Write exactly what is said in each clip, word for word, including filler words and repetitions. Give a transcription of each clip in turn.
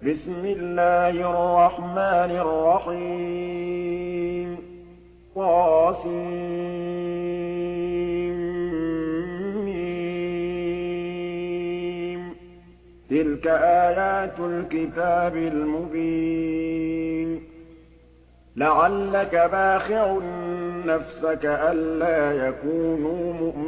بسم الله الرحمن الرحيم طاسيم تلك آيات الكتاب المبين لعلك باخع نفسك ألا يكونوا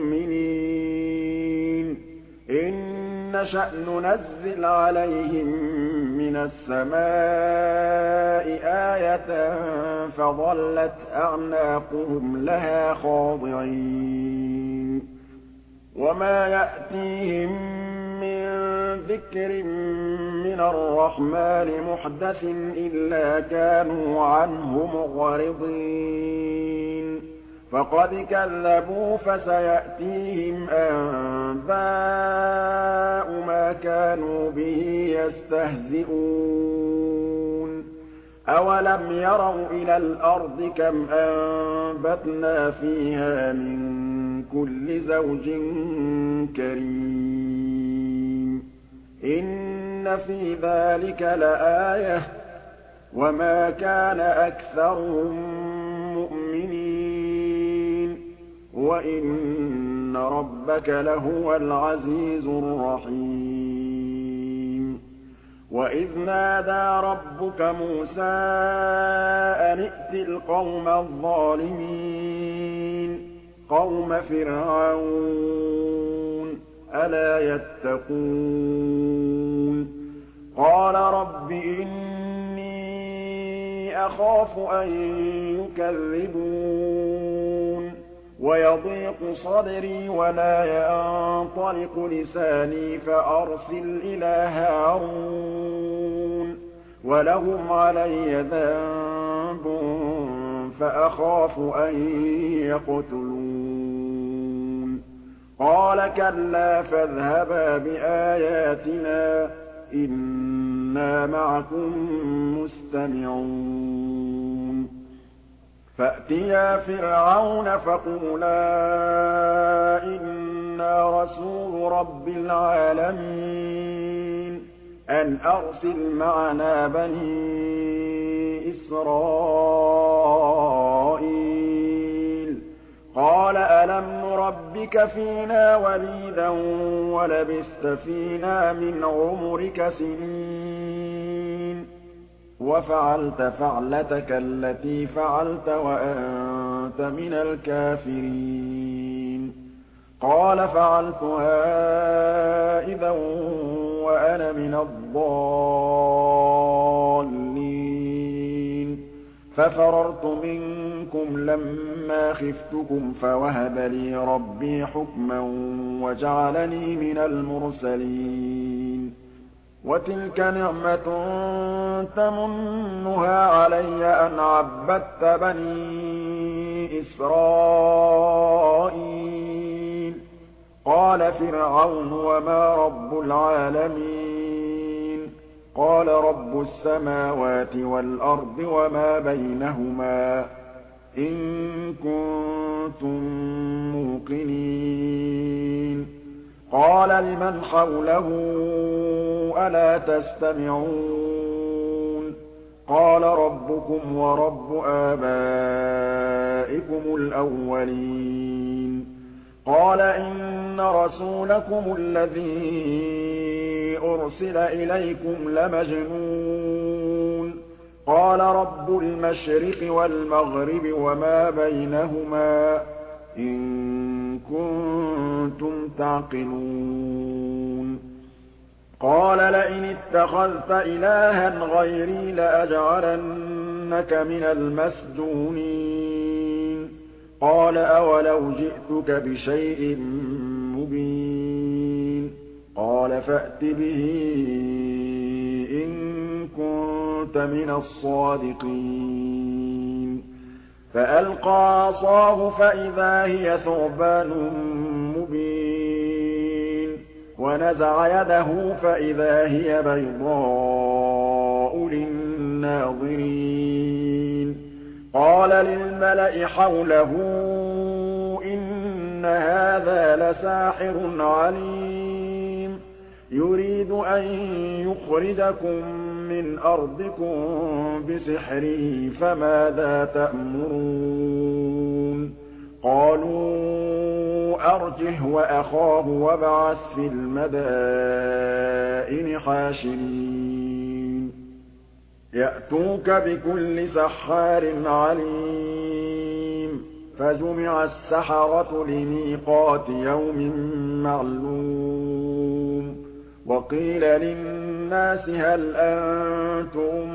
مؤمنين إن نشأ ننزل عليهم من السماء آية فظلت أعناقهم لها خاضعين وما يأتيهم من ذكر من الرحمن محدث إلا كانوا عنه معرضين فقد كذبوا فسيأتيهم أنباء ما كانوا به يستهزئون أولم يروا إلى الأرض كم أنبتنا فيها من كل زوج كريم إن في ذلك لآية وما كان أكثرهم مؤمنين وإن ربك لهو العزيز الرحيم وإذ نادى ربك موسى أن ائت القوم الظالمين قوم فرعون ألا يتقون قال رب إني أخاف أن يكذبون ويضيق صدري ولا ينطلق لساني فأرسل إلى هارون ولهم علي ذنب فأخاف أن يقتلون قال كلا فاذهبا بآياتنا إنا معكم مستمعون فأتيا فرعون فقولا إنا رسول رب العالمين أن أرسل معنا بني إسرائيل قال ألم نربك فينا وليدا ولبثت فينا من عمرك سنين وفعلت فعلتك التي فعلت وأنت من الكافرين قال فعلتها إذا وأنا من الضالين ففررت منكم لما خفتكم فوهب لي ربي حكما وجعلني من المرسلين وتلك نعمة تمنها علي أن عبدت بني إسرائيل قال فرعون وما رب العالمين قال رب السماوات والأرض وما بينهما إن كنتم موقنين قال لمن حوله ألا تستمعون قال ربكم ورب آبائكم الأولين قال إن رسولكم الذي أرسل إليكم لمجنون قال رب المشرق والمغرب وما بينهما إن كنتم تعقلون قال لئن اتخذت إلها غيري لأجعلنك من المسجونين قال أولو جئتك بشيء مبين قال فأت به إن كنت من الصادقين فألقى عصاه فإذا هي ثعبان مبين ونزع يده فإذا هي بيضاء للناظرين قال للملأ حوله إن هذا لساحر عليم يُرِيدُ أَن يُخْرِجَكُم مِّنْ أَرْضِكُم بِسِحْرِهِ فَمَاذَا تَأْمُرُونَ قَالُوا أَرْجِهْ وَأَخَاهُ وَابْعَثْ فِي الْمَدَائِنِ حَاشِرِينَ يَأْتُوكَ بِكُلِّ سَحَّارٍ عَلِيمٍ فَجُمِعَ السَّحَرَةُ لِمِيقَاتِ يَوْمٍ مَّعْلُومٍ وَقِيلَ لِلنَّاسِ هَلْ أَنتُم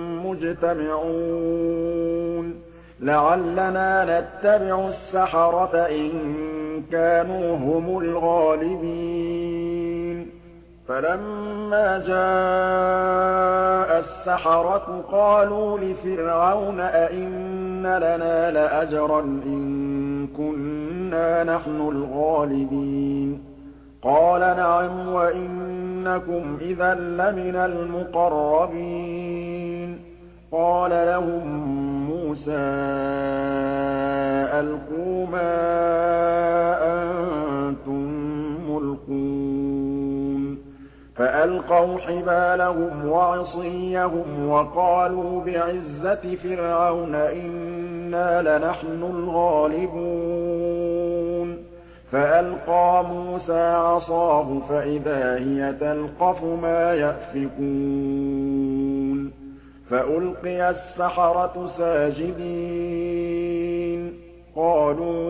مُّجْتَمِعُونَ لَعَلَّنَا نَتَّبِعُ السَّحَرَةَ إِن كَانُوا هُمُ الْغَالِبِينَ فَلَمَّا جَاءَ السَّحَرَةُ قَالُوا لِفِرْعَوْنَ أَئِنَّ لَنَا لَأَجْرًا إِن كُنَّا نَحْنُ الْغَالِبِينَ قَالَ نَعَمْ وَإِنَّكُمْ إِذًا لَّمِنَ الْمُقَرَّبِينَ قَالَ لَهُم مُّوسَىٰ أَلْقُوا مَا أَنتُم مُّلْقُونَ فَأَلْقَوْا حِبَالَهُمْ وَعِصِيَّهُمْ وَقَالُوا بِعِزَّةِ فِرْعَوْنَ إِنَّا لَنَحْنُ الْغَالِبُونَ فَأَلْقَىٰ مُوسَىٰ عَصَاهُ فَإِذَا هِيَ تَلْقَفُ مَا يَأْفِكُونَ فَأُلْقِيَ السَّحَرَةُ سَاجِدِينَ قَالُوا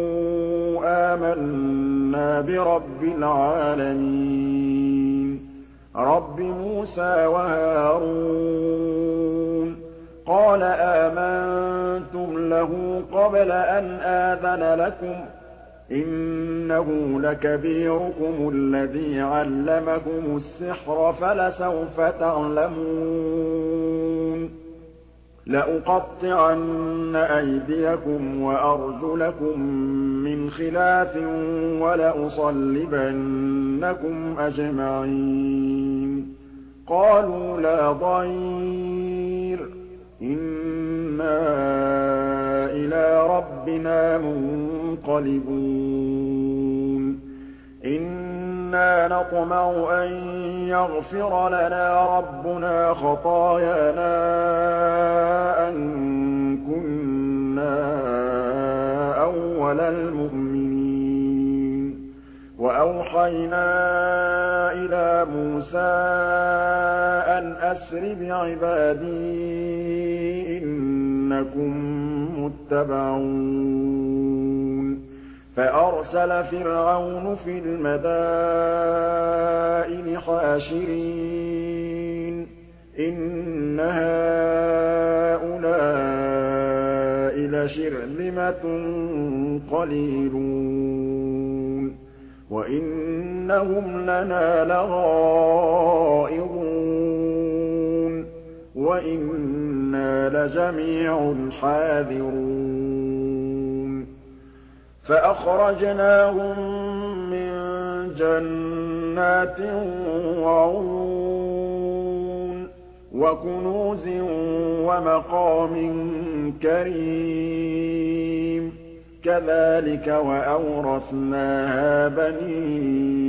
آمَنَّا بِرَبِّ الْعَالَمِينَ رَبِّ مُوسَىٰ وَهَارُونَ قَالَ آمَنتُمْ لَهُ قَبْلَ أَنْ آذَنَ لَكُمْ ۖ إِنَّهُ لَكَبِيرُكُمُ الَّذِي عَلَّمَكُمُ السِّحْرَ فَلَسَوْفَ تَعْلَمُونَ لَأُقَطِّعَنَّ أَيْدِيَكُمْ وَأَرْجُلَكُم مِّنْ خِلَافٍ وَلَأُصَلِّبَنَّكُمْ أَجْمَعِينَ قَالُوا لَا ضَيْرَ ۖ إِنَّا إِلَىٰ رَبِّنَا مُنقَلِبُونَ إِنَّا نَطْمَعُ أَن يَغْفِرَ لَنَا رَبُّنَا خَطَايَانَا أَن كُنَّا أَوَّلَ الْمُؤْمِنِينَ وَأَوْحَيْنَا إِلَىٰ مُوسَىٰ أَنْ أَسْرِ بِعِبَادِي إِنَّكُم مُّتَّبَعُونَ فَأَرْسَلَ فِرْعَوْنُ فِي الْمَدَائِنِ حَاشِرِينَ إِنَّ هَٰؤُلَاءِ لَشِرْذِمَةٌ قَلِيلُونَ وَإِنَّهُمْ لَنَا لَغَائِظُونَ وَإِنَّا لَجَمِيعٌ حَاذِرُونَ فَأَخْرَجْنَاهُم مِّن جَنَّاتٍ وَعُيُونٍ وَكُنُوزٍ وَمَقَامٍ كَرِيمٍ كَذَٰلِكَ وَأَوْرَثْنَاهَا بَنِي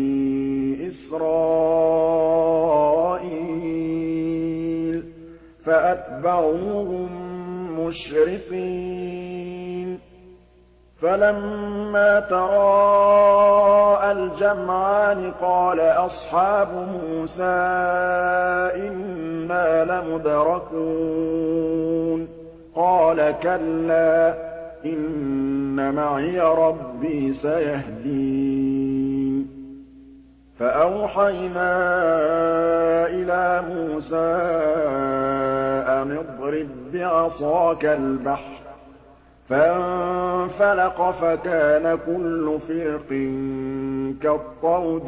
إِسْرَائِيلَ فَأَتْبَعُوهُم مُّشْرِقِينَ فَلَمَّا تَرَاءَى الْجَمْعَانِ قَالَ أَصْحَابُ مُوسَىٰ إِنَّا لَمُدْرَكُونَ قَالَ كَلَّا إِنَّ مَعِيَ رَبِّي سَيَهْدِينِ فَأَوْحَيْنَا إِلَىٰ مُوسَىٰ أَنِ اضْرِب بِّعَصَاكَ الْبَحْرَ فَانفَلَقَ فَكَانَ كُلُّ فِرْقٍ كَالطَّوْدِ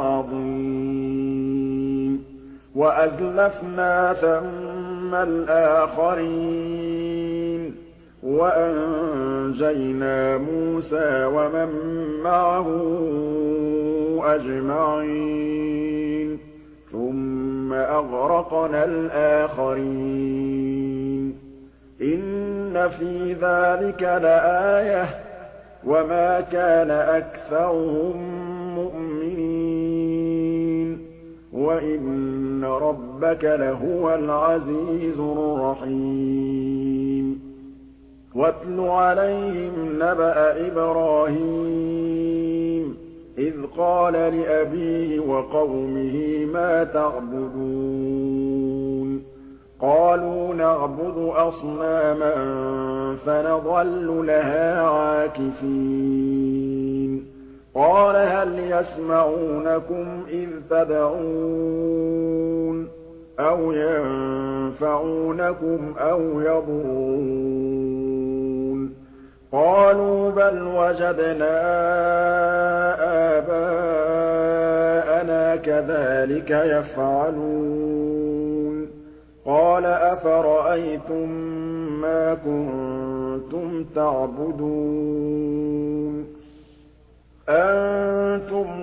الْعَظِيمِ وَأَزْلَفْنَا ثَمَّ الْآخَرِينَ وَأَنجَيْنَا مُوسَىٰ وَمَن مَّعَهُ أَجْمَعِينَ ثُمَّ أَغْرَقْنَا الْآخَرِينَ إِنَّ فِي ذَٰلِكَ لَآيَةً ۖ وَمَا كَانَ أَكْثَرُهُم مُّؤْمِنِينَ وَإِنَّ رَبَّكَ لَهُوَ الْعَزِيزُ الرَّحِيمُ وَاتْلُ عَلَيْهِمْ نَبَأَ إِبْرَاهِيمَ إِذْ قَالَ لِأَبِيهِ وَقَوْمِهِ مَا تَعْبُدُونَ قَالُوا نَعْبُدُ أَصْنَامًا فَنَظَلُّ لَهَا عَاكِفِينَ قَالَ هَلْ يَسْمَعُونَكُمْ إِذْ تَدْعُونَ أَوْ يَنفَعُونَكُمْ أَوْ يَضُرُّونَ قَالُوا بَلْ وَجَدْنَا آبَاءَنَا كَذَٰلِكَ يَفْعَلُونَ قَالَ أَفَرَأَيْتُم مَّا كُنتُمْ تَعْبُدُونَ أَنتُمْ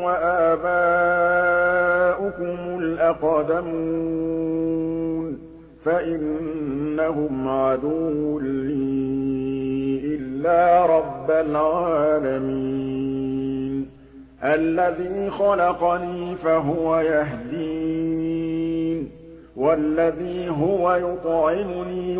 وَآبَاؤُكُمُ الْأَقْدَمُونَ فَإِنَّهُمْ عَدُوٌّ لِّي إِلَّا رَبَّ الْعَالَمِينَ الَّذِي خَلَقَنِي فَهُوَ يَهْدِينِ وَالَّذِي هُوَ يُطْعِمُنِي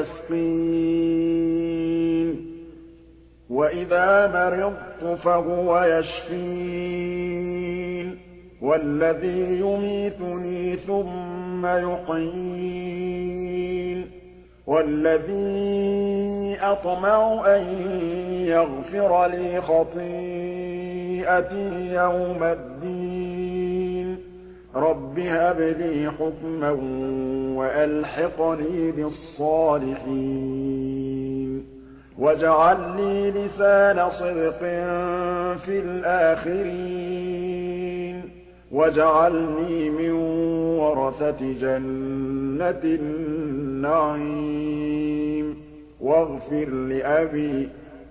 وَيَسْقِينِ وَإِذَا مَرِضْتُ فَهُوَ يَشْفِينِ وَالَّذِي يُمِيتُنِي ثُمَّ يُحْيِينِ وَالَّذِي أَطْمَعُ أَن يَغْفِرَ لِي خَطِيئَتِي يَوْمَ الدِّينِ رَبِّ هَبْ لِي حُكْمًا وَأَلْحِقْنِي بِالصَّالِحِينَ وَاجْعَل لِّي لِسَانَ صِدْقٍ فِي الْآخِرِينَ وَاجْعَلْنِي مِن وَرَثَةِ جَنَّةِ النَّعِيمِ وَاغْفِرْ لِأَبِي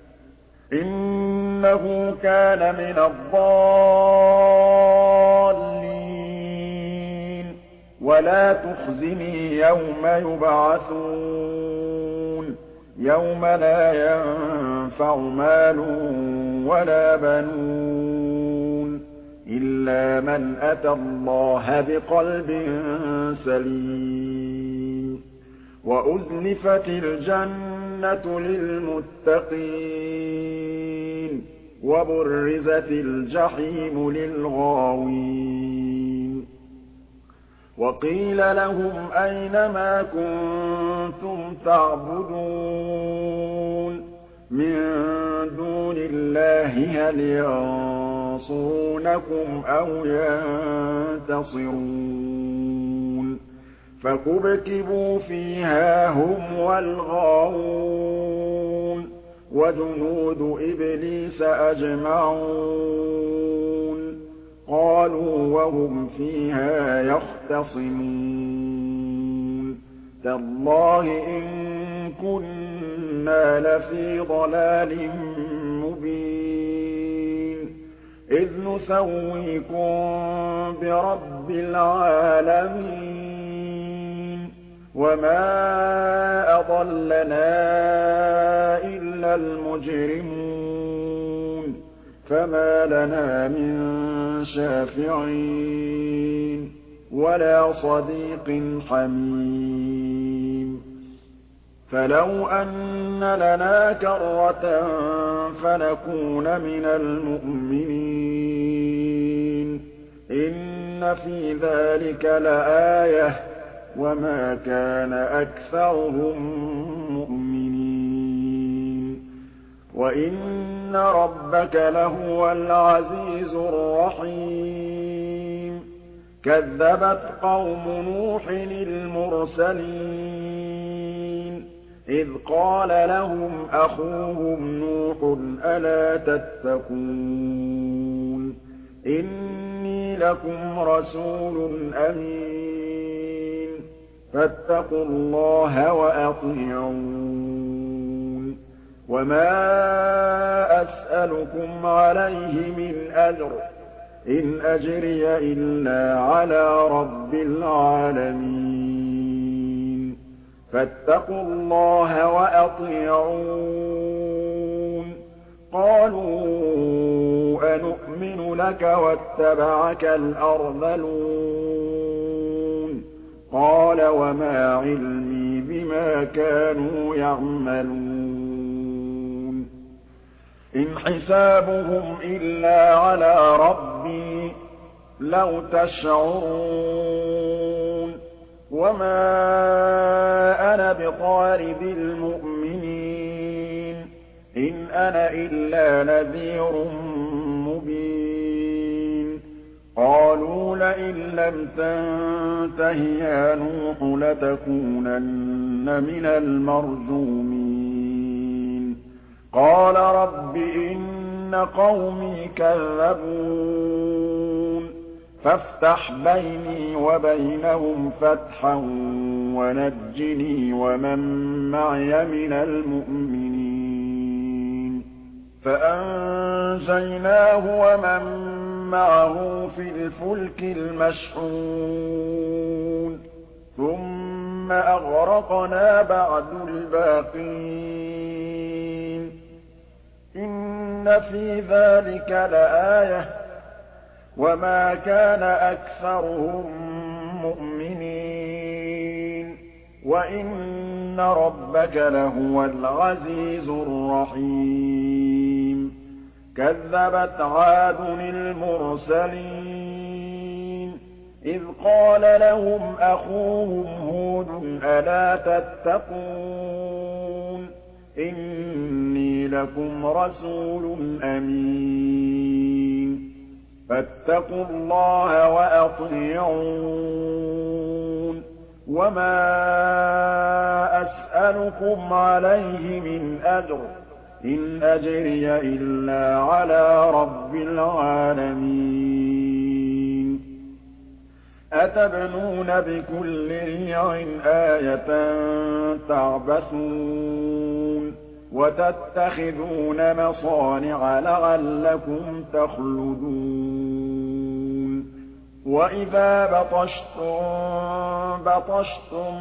إِنَّهُ كَانَ مِنَ الضَّالِّينَ وَلَا تُخْزِنِي يَوْمَ يُبْعَثُونَ يَوْمَ لَا يَنفَعُ مَالٌ وَلَا بَنُونَ إِلَّا مَنْ أَتَى اللَّهَ بِقَلْبٍ سَلِيمٍ وَأُزْلِفَتِ الْجَنَّةُ لِلْمُتَّقِينَ وَبُرِّزَتِ الْجَحِيمُ لِلْغَاوِينَ وَقِيلَ لَهُمْ أَيْنَ مَا كُنتُمْ تَعْبُدُونَ مِن دُونِ اللَّهِ هَلْ يَنصُرُونَكُمْ أَوْ يَنتَصِرُونَ فَكُبْكِبُوا فِيهَا هُمْ وَالْغَاوُونَ وَجُنُودُ إِبْلِيسَ أَجْمَعُونَ قَالُوا وَهُمْ فِيهَا يَخْتَصِمُونَ تَاللَّهِ إِن كُنَّا لَفِي ضَلَالٍ مُّبِينٍ إِذْ نُسَوِّيكُم بِرَبِّ الْعَالَمِينَ وَمَا أَضَلَّنَا إِلَّا الْمُجْرِمُونَ فَمَا لَنَا مِن شَافِعِينَ وَلَا صَدِيقٍ حَمِيمٍ فَلَوْ أَنَّ لَنَا كَرَّةً فَنَكُونَ مِنَ الْمُؤْمِنِينَ إِنَّ فِي ذَٰلِكَ لَآيَةً وَمَا كَانَ أَكْثَرُهُم مُّؤْمِنِينَ وَإِنَّ رَبَّكَ لَهُوَ الْعَزِيزُ الرَّحِيمُ كَذَّبَتْ قَوْمُ نُوحٍ الْمُرْسَلِينَ إِذْ قَالَ لَهُمْ أَخُوهُمْ نُوحٌ أَلَا تَتَّقُونَ إِنِّي لَكُمْ رَسُولٌ أَمِينٌ فَاتَّقُوا اللَّهَ وَأَطِيعُونِ وَمَا أَسْأَلُكُمْ عَلَيْهِ مِنْ أَجْرٍ إِنْ أَجْرِيَ إِلَّا عَلَىٰ رَبِّ الْعَالَمِينَ فَاتَّقُوا اللَّهَ وَأَطِيعُونِ قَالُوا أَنُؤْمِنُ لَكَ وَاتَّبَعَكَ الْأَرْذَلُونَ قَالَ وَمَا عِلْمِي بِمَا كَانُوا يَعْمَلُونَ إِنْ حِسَابُهُمْ إِلَّا عَلَىٰ رَبِّي لَوْ تَشْعُرُونَ وَمَا أَنَا بِطَارِدِ الْمُؤْمِنِينَ إِنْ أَنَا إِلَّا نَذِيرٌ مُّبِينٌ قَالُوا لَئِن لَّمْ تَنتَهِ يَا نُوحُ لَتَكُونَنَّ مِنَ الْمَرْجُومِينَ قَالَ رَبِّ إِنَّ قَوْمِي كَذَّبُونِ فَافْتَحْ بَيْنِي وَبَيْنَهُمْ فَتْحًا وَنَجِّنِي وَمَن مَّعِيَ مِنَ الْمُؤْمِنِينَ فَأَنجَيْنَاهُ وَمَن مَّعَهُ فِي الْفُلْكِ الْمَشْحُونِ ثُمَّ أَغْرَقْنَا بَعْدُ الْبَاقِينَ إِنَّ فِي ذَٰلِكَ لَآيَةً وَمَا كَانَ أَكْثَرُهُم مُّؤْمِنِينَ وَإِنَّ رَبَّكَ لَهُوَ الْعَزِيزُ الرَّحِيمُ كَذَّبَتْ عَادٌ الْمُرْسَلِينَ إِذْ قَالَ لَهُمْ أَخُوهُمْ هُودٌ أَلَا تَتَّقُونَ إِنِّي لَكُمْ رَسُولٌ أَمِينٌ فَاتَّقُوا اللَّهَ وَأَطِيعُونِ وَمَا أَسْأَلُكُمْ عَلَيْهِ مِنْ أَجْرٍ ۖ إِنْ أَجْرِيَ إِلَّا عَلَىٰ رَبِّ الْعَالَمِينَ أَتَبْنُونَ بِكُلِّ رِيعٍ آيَةً تَعْبَثُونَ وَتَتَّخِذُونَ مَصَانِعَ لَعَلَّكُمْ تَخْلُدُونَ وَإِذَا بَطَشْتُم بَطَشْتُمْ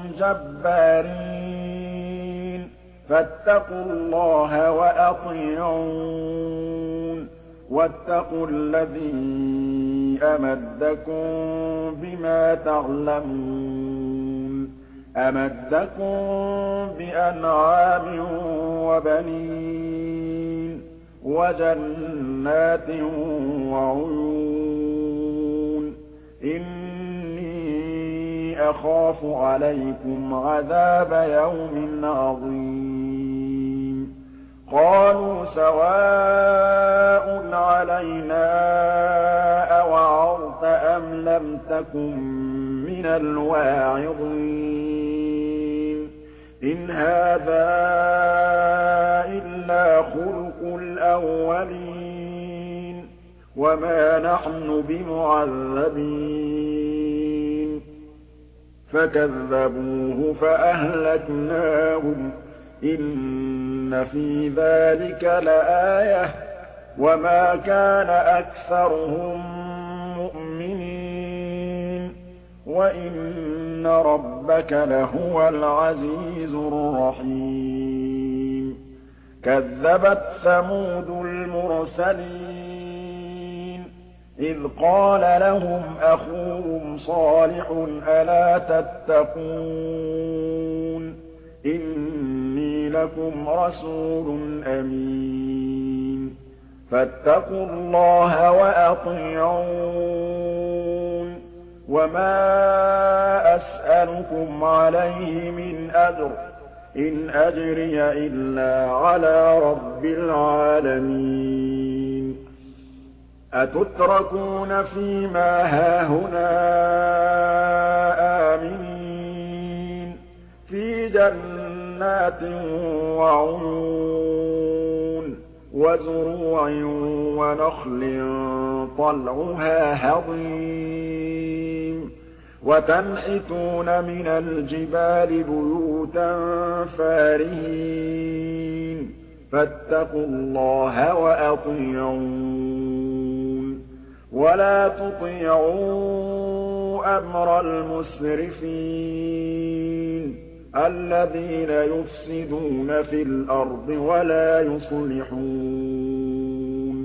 جَبَّارِينَ فَاتَّقُوا اللَّهَ وَأَطِيعُونِ وَاتَّقُوا الَّذِي أَمَدَّكُم بِمَا تَعْلَمُونَ أَمَدَّكُم بِأَنْعَامٍ وَبَنِينَ وَجَنَّاتٍ وَعُيُونٍ إِنِّي أَخَافُ عَلَيْكُمْ عَذَابَ يَوْمٍ عَظِيمٍ قَالُوا سَوَاءٌ عَلَيْنَا أَوَعَظْتَ أَمْ لَمْ تَكُن مِّنَ الْوَاعِظِينَ إِنْ هَٰذَا إِلَّا خُلُقُ الْأَوَّلِينَ وَمَا نَحْنُ بِمُعَذَّبِينَ فَكَذَّبُوهُ فَأَهْلَكْنَاهُمْ ۗ إِنَّ فِي ذَٰلِكَ لَآيَةً وَمَا كَانَ أَكْثَرُهُم مُّؤْمِنِينَ وَإِنَّ رَبَّكَ لَهُوَ الْعَزِيزُ الرَّحِيمُ كَذَّبَتْ ثَمُودُ الْمُرْسَلِينَ إِذْ قَالَ لَهُمْ أَخُوهُمْ صَالِحٌ أَلَا تَتَّقُونَ إِنِّي لَكُمْ رَسُولٌ أَمِينٌ فَاتَّقُوا اللَّهَ وَأَطِيعُونِ وَمَا أَسْأَلُكُمْ عَلَيْهِ مِنْ أَجْرٍ ۖ إِنْ أَجْرِيَ إِلَّا عَلَىٰ رَبِّ الْعَالَمِينَ أَتُتْرَكُونَ فِي مَا هَاهُنَا آمِنِينَ فِي جَنَّاتٍ وَعُيُونٍ وَزُرُوعٍ وَنَخْلٍ طَلْعُهَا هَضِيمٌ وَتَنْحِتُونَ مِنَ الْجِبَالِ بُيُوتًا فَارِهِينَ فَاتَّقُوا اللَّهَ وَأَطِيعُونِ وَلَا تُطِيعُوا أَمْرَ الْمُسْرِفِينَ الَّذِينَ يُفْسِدُونَ فِي الْأَرْضِ وَلَا يُصْلِحُونَ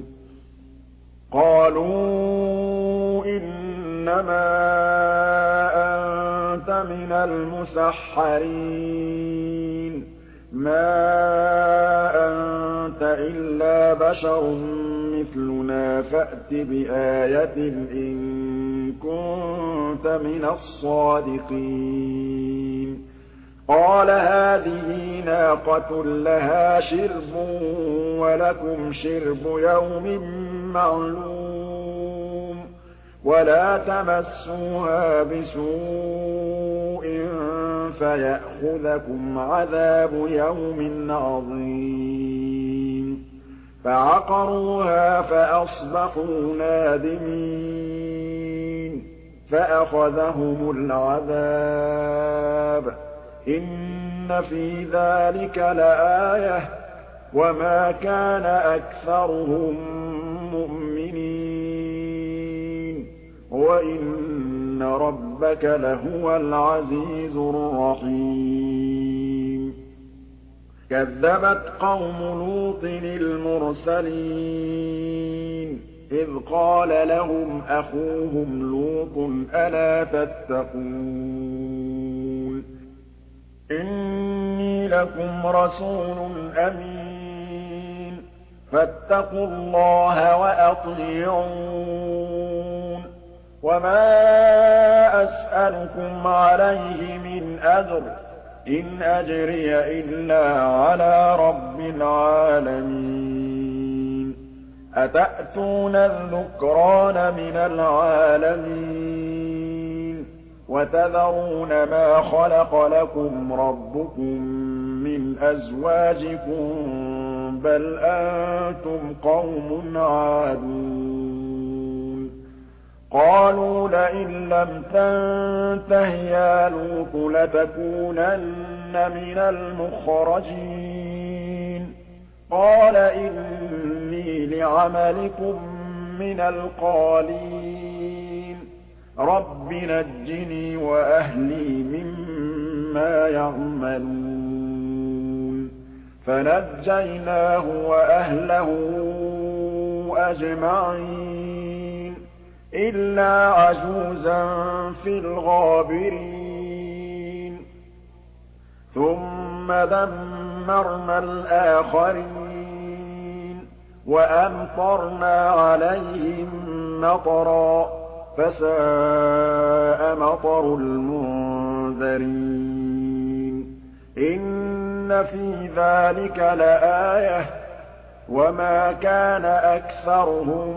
قَالُوا إِنَّمَا أَنتَ مِنَ الْمُسَحَّرِينَ مَا أَنتَ إِلَّا بَشَرٌ مِّثْلُنَا فَأْتِ بِآيَةٍ إِن كُنتَ مِنَ الصَّادِقِينَ قَالَ هَٰذِهِ نَاقَةٌ لَّهَا شِرْبٌ وَلَكُمْ شِرْبُ يَوْمٍ مَّعْلُومٍ وَلَا تَمَسُّوهَا بِسُوءٍ فَيَأْخُذَكُمْ عَذَابُ يَوْمٍ عَظِيمٍ فَعَقَرُوهَا فَأَصْبَحُوا نَادِمِينَ فَأَخَذَهُمُ الْعَذَابُ إِنَّ فِي ذَٰلِكَ لَآيَةً ۖ وَمَا كَانَ أَكْثَرُهُم مُّؤْمِنِينَ وَإِنَّ رَبَّكَ لَهُوَ الْعَزِيزُ الرَّحِيمُ كَذَّبَتْ قَوْمُ لُوطٍ الْمُرْسَلِينَ إِذْ قَالَ لَهُمْ أَخُوهُمْ لُوطٌ أَلَا تَتَّقُونَ إِنِّي لَكُمْ رَسُولٌ أَمِينٌ فَاتَّقُوا اللَّهَ وَأَطِيعُونِ وَمَا أَسْأَلُكُمْ عَلَيْهِ مِنْ أَجْرٍ ۖ إِنْ أَجْرِيَ إِلَّا عَلَىٰ رَبِّ الْعَالَمِينَ أَتَأْتُونَ الذُّكْرَانَ مِنَ الْعَالَمِينَ وَتَذَرُونَ مَا خَلَقَ لَكُمْ رَبُّكُم مِّنْ أَزْوَاجِكُم ۚ بَلْ أَنتُمْ قَوْمٌ عَادُونَ قَالُوا لَئِن لَّمْ تَنتَهِ يَا لُوطُ لَتَكُونَنَّ مِنَ الْمُخْرَجِينَ قَالَ إِنِّي لِعَمَلِكُم مِّنَ الْقَالِينَ رَبِّ نَجِّنِي وَأَهْلِي مِمَّا يَعْمَلُونَ فَنَجَّيْنَاهُ وَأَهْلَهُ أَجْمَعِينَ إِلَّا عَجُوزًا فِي الْغَابِرِينَ ثُمَّ دَمَّرْنَا الْآخَرِينَ وَأَمْطَرْنَا عَلَيْهِم مَّطَرًا ۖ فَسَاءَ مَطَرُ الْمُنذَرِينَ إِنَّ فِي ذَٰلِكَ لَآيَةً ۖ وَمَا كَانَ أَكْثَرُهُم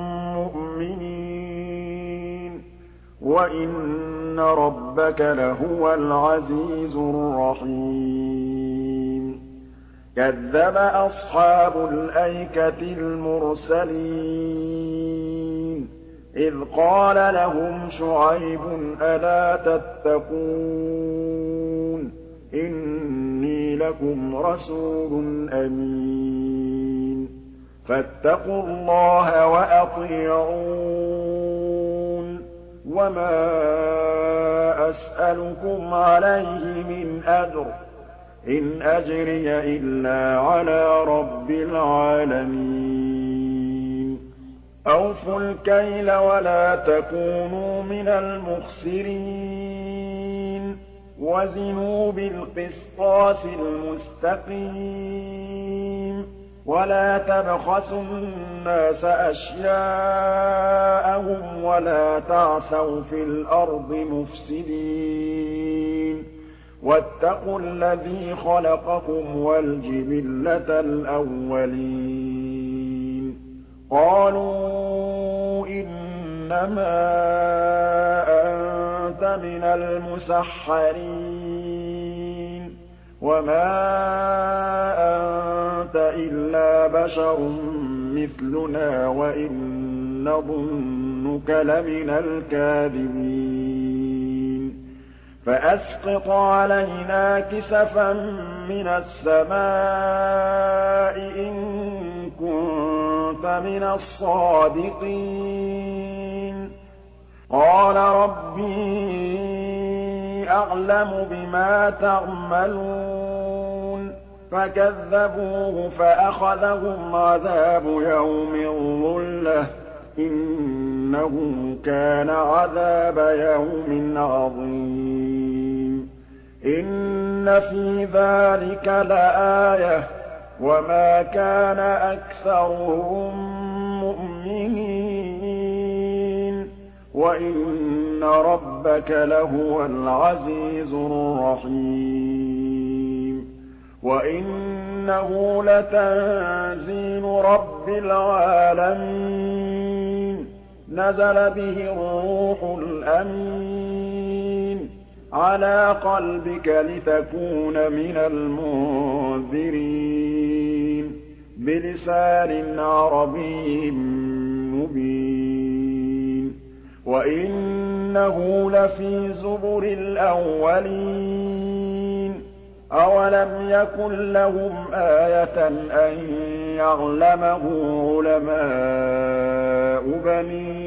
مُّؤْمِنِينَ وَإِنَّ رَبَّكَ لَهُوَ الْعَزِيزُ الرَّحِيمُ كَذَّبَ أَصْحَابُ الْأَيْكَةِ الْمُرْسَلِينَ إِذْ قَالَ لَهُمْ شُعَيْبٌ أَلَا تَتَّقُونَ إِنِّي لَكُمْ رَسُولٌ أَمِينٌ فَاتَّقُوا اللَّهَ وَأَطِيعُونِ وَمَا أَسْأَلُكُمْ عَلَيْهِ مِنْ أَجْرٍ ۖ إِنْ أَجْرِيَ إِلَّا عَلَىٰ رَبِّ الْعَالَمِينَ أَوْفُوا الْكَيْلَ وَلَا تَكُونُوا مِنَ الْمُخْسِرِينَ وَزِنُوا بِالْقِسْطَاسِ الْمُسْتَقِيمِ وَلَا تَبْخَسُوا النَّاسَ أَشْيَاءَهُمْ وَلَا تَعْثَوْا فِي الْأَرْضِ مُفْسِدِينَ وَاتَّقُوا الَّذِي خَلَقَكُمْ وَالْجِبِلَّةَ الْأَوَّلِينَ قَالُوا إِنَّمَا أَنتَ مِنَ الْمُسَحَّرِينَ وَمَا أَنتَ إِلَّا بَشَرٌ مِّثْلُنَا وَإِن نَّظُنُّكَ لَمِنَ الْكَاذِبِينَ فَأَسْقِطْ عَلَيْنَا كِسَفًا مِّنَ السَّمَاءِ إِن كُنتَ مِنَ الصَّادِقِينَ قَالَ رَبِّي أَعْلَمُ بِمَا تَعْمَلُونَ فَكَذَّبُوهُ فَأَخَذَهُمْ عَذَابُ يَوْمِ الظُّلَّةِ ۚ إِنَّهُ كَانَ عَذَابَ يَوْمٍ عَظِيمٍ إِنَّ فِي ذَٰلِكَ لَآيَةً وَمَا كَانَ أَكْثَرُهُم مُّؤْمِنِينَ وَإِنَّ رَبَّكَ لَهُوَ الْعَزِيزُ الرَّحِيمُ وَإِنَّهُ لَتَنزِيلُ رَبِّ الْعَالَمِينَ نَزَلَ بِهِ الرُّوحُ الْأَمِينُ عَلَىٰ قَلْبِكَ لِتَكُونَ مِنَ الْمُنذِرِينَ بِلِسَانٍ عَرَبِيٍّ مُّبِينٍ وَإِنَّهُ لَفِي زُبُرِ الْأَوَّلِينَ أَوَلَمْ يَكُن لَّهُمْ آيَةً أَن يَعْلَمَهُ عُلَمَاءُ بَنِي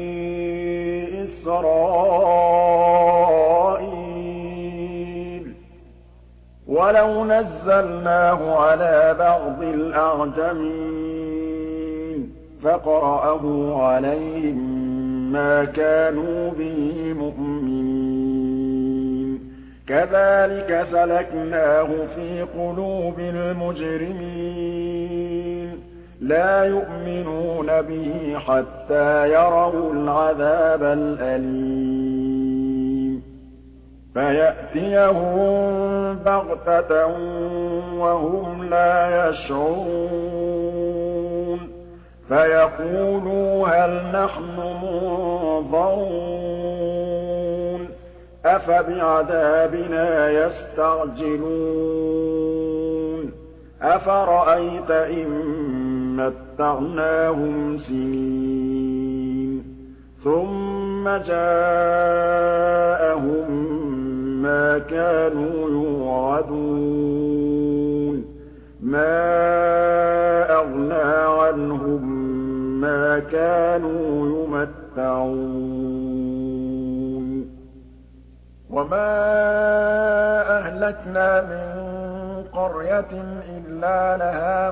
إِسْرَائِيلَ وَلَوْ نَزَّلْنَاهُ عَلَىٰ بَعْضِ الْأَعْجَمِينَ فَقَرَأَهُ عَلَيْهِم مَّا كَانُوا بِهِ مُؤْمِنِينَ كَذَٰلِكَ سَلَكْنَاهُ فِي قُلُوبِ الْمُجْرِمِينَ لَا يُؤْمِنُونَ بِهِ حَتَّىٰ يَرَوُا الْعَذَابَ الْأَلِيمَ فَيَأْتِيَهُم بَغْتَةً وَهُمْ لَا يَشْعُرُونَ فَيَقُولُوا هَلْ نَحْنُ مُنظَرُونَ أَفَبِعَذَابِنَا يَسْتَعْجِلُونَ أَفَرَأَيْتَ إِن مَّتَّعْنَاهُمْ سِنِينَ ثُمَّ جَاءَهُم مَّا كَانُوا يُوعَدُونَ مَا أَغْنَىٰ عَنْهُم مَّا كَانُوا يُمَتَّعُونَ وَمَا أَهْلَكْنَا مِن قَرْيَةٍ إِلَّا لَهَا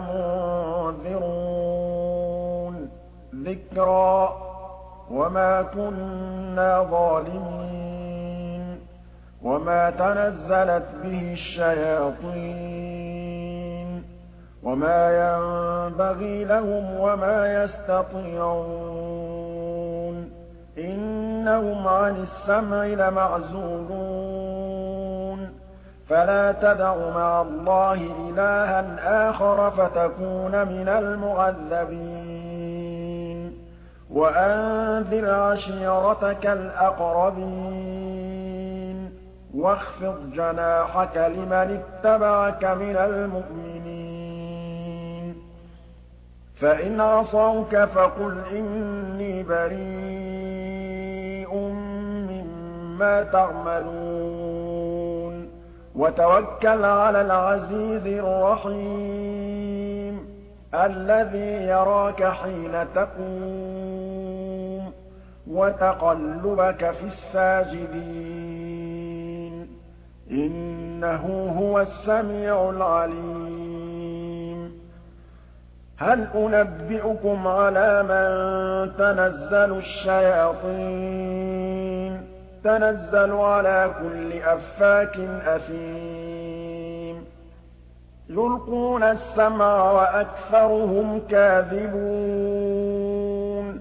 مُنذِرُونَ ذِكْرَىٰ وَمَا كُنَّا ظَالِمِينَ وَمَا تَنَزَّلَتْ بِهِ الشَّيَاطِينُ وَمَا يَنبَغِي لَهُمْ وَمَا يَسْتَطِيعُونَ إِنَّهُمْ عَنِ السَّمْعِ لَمَعْزُولُونَ فَلَا تَدْعُ مَعَ اللَّهِ إِلَٰهًا آخَرَ فَتَكُونَ مِنَ الْمُعَذَّبِينَ وَأَنذِرْ عَشِيرَتَكَ الْأَقْرَبِينَ وَاخْفِضْ جَنَاحَكَ لِمَنِ اتَّبَعَكَ مِنَ الْمُؤْمِنِينَ فَإِنْ عَصَوْكَ فَقُلْ إِنِّي بَرِيءٌ مِّمَّا تَعْمَلُونَ وَتَوَكَّلْ عَلَى الْعَزِيزِ الرَّحِيمِ الَّذِي يَرَاكَ حِينَ تَقُومُ وَتَقَلُّبَكَ فِي السَّاجِدِينَ إِنَّهُ هُوَ السَّمِيعُ الْعَلِيمُ هَلْ أُنَبِّئُكُمْ عَلَىٰ مَن تَنَزَّلُ الشَّيَاطِينُ تَنَزَّلُ عَلَىٰ كُلِّ أَفَّاكٍ أَثِيمٍ يُلْقُونَ السَّمْعَ وَأَكْثَرُهُمْ كَاذِبُونَ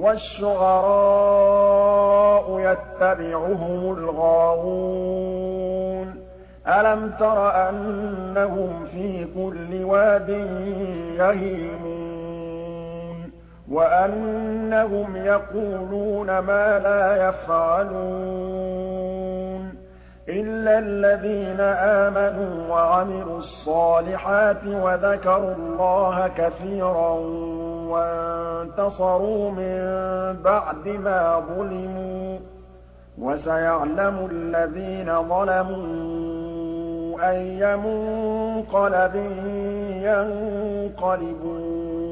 وَالشُّعَرَاءُ يَتَّبِعُهُمُ الْغَاوُونَ أَلَمْ تَرَ أَنَّهُمْ فِي كُلِّ وَادٍ يَهِيمُونَ وَأَنَّهُمْ يَقُولُونَ مَا لَا يَفْعَلُونَ إِلَّا الَّذِينَ آمَنُوا وَعَمِلُوا الصَّالِحَاتِ وَذَكَرُوا اللَّهَ كَثِيرًا وَانتَصَرُوا مِن بَعْدِ مَا ظُلِمُوا وَسَيَعْلَمُ الَّذِينَ ظَلَمُوا أَيَّ مُنقَلَبٍ يَنقَلِبُونَ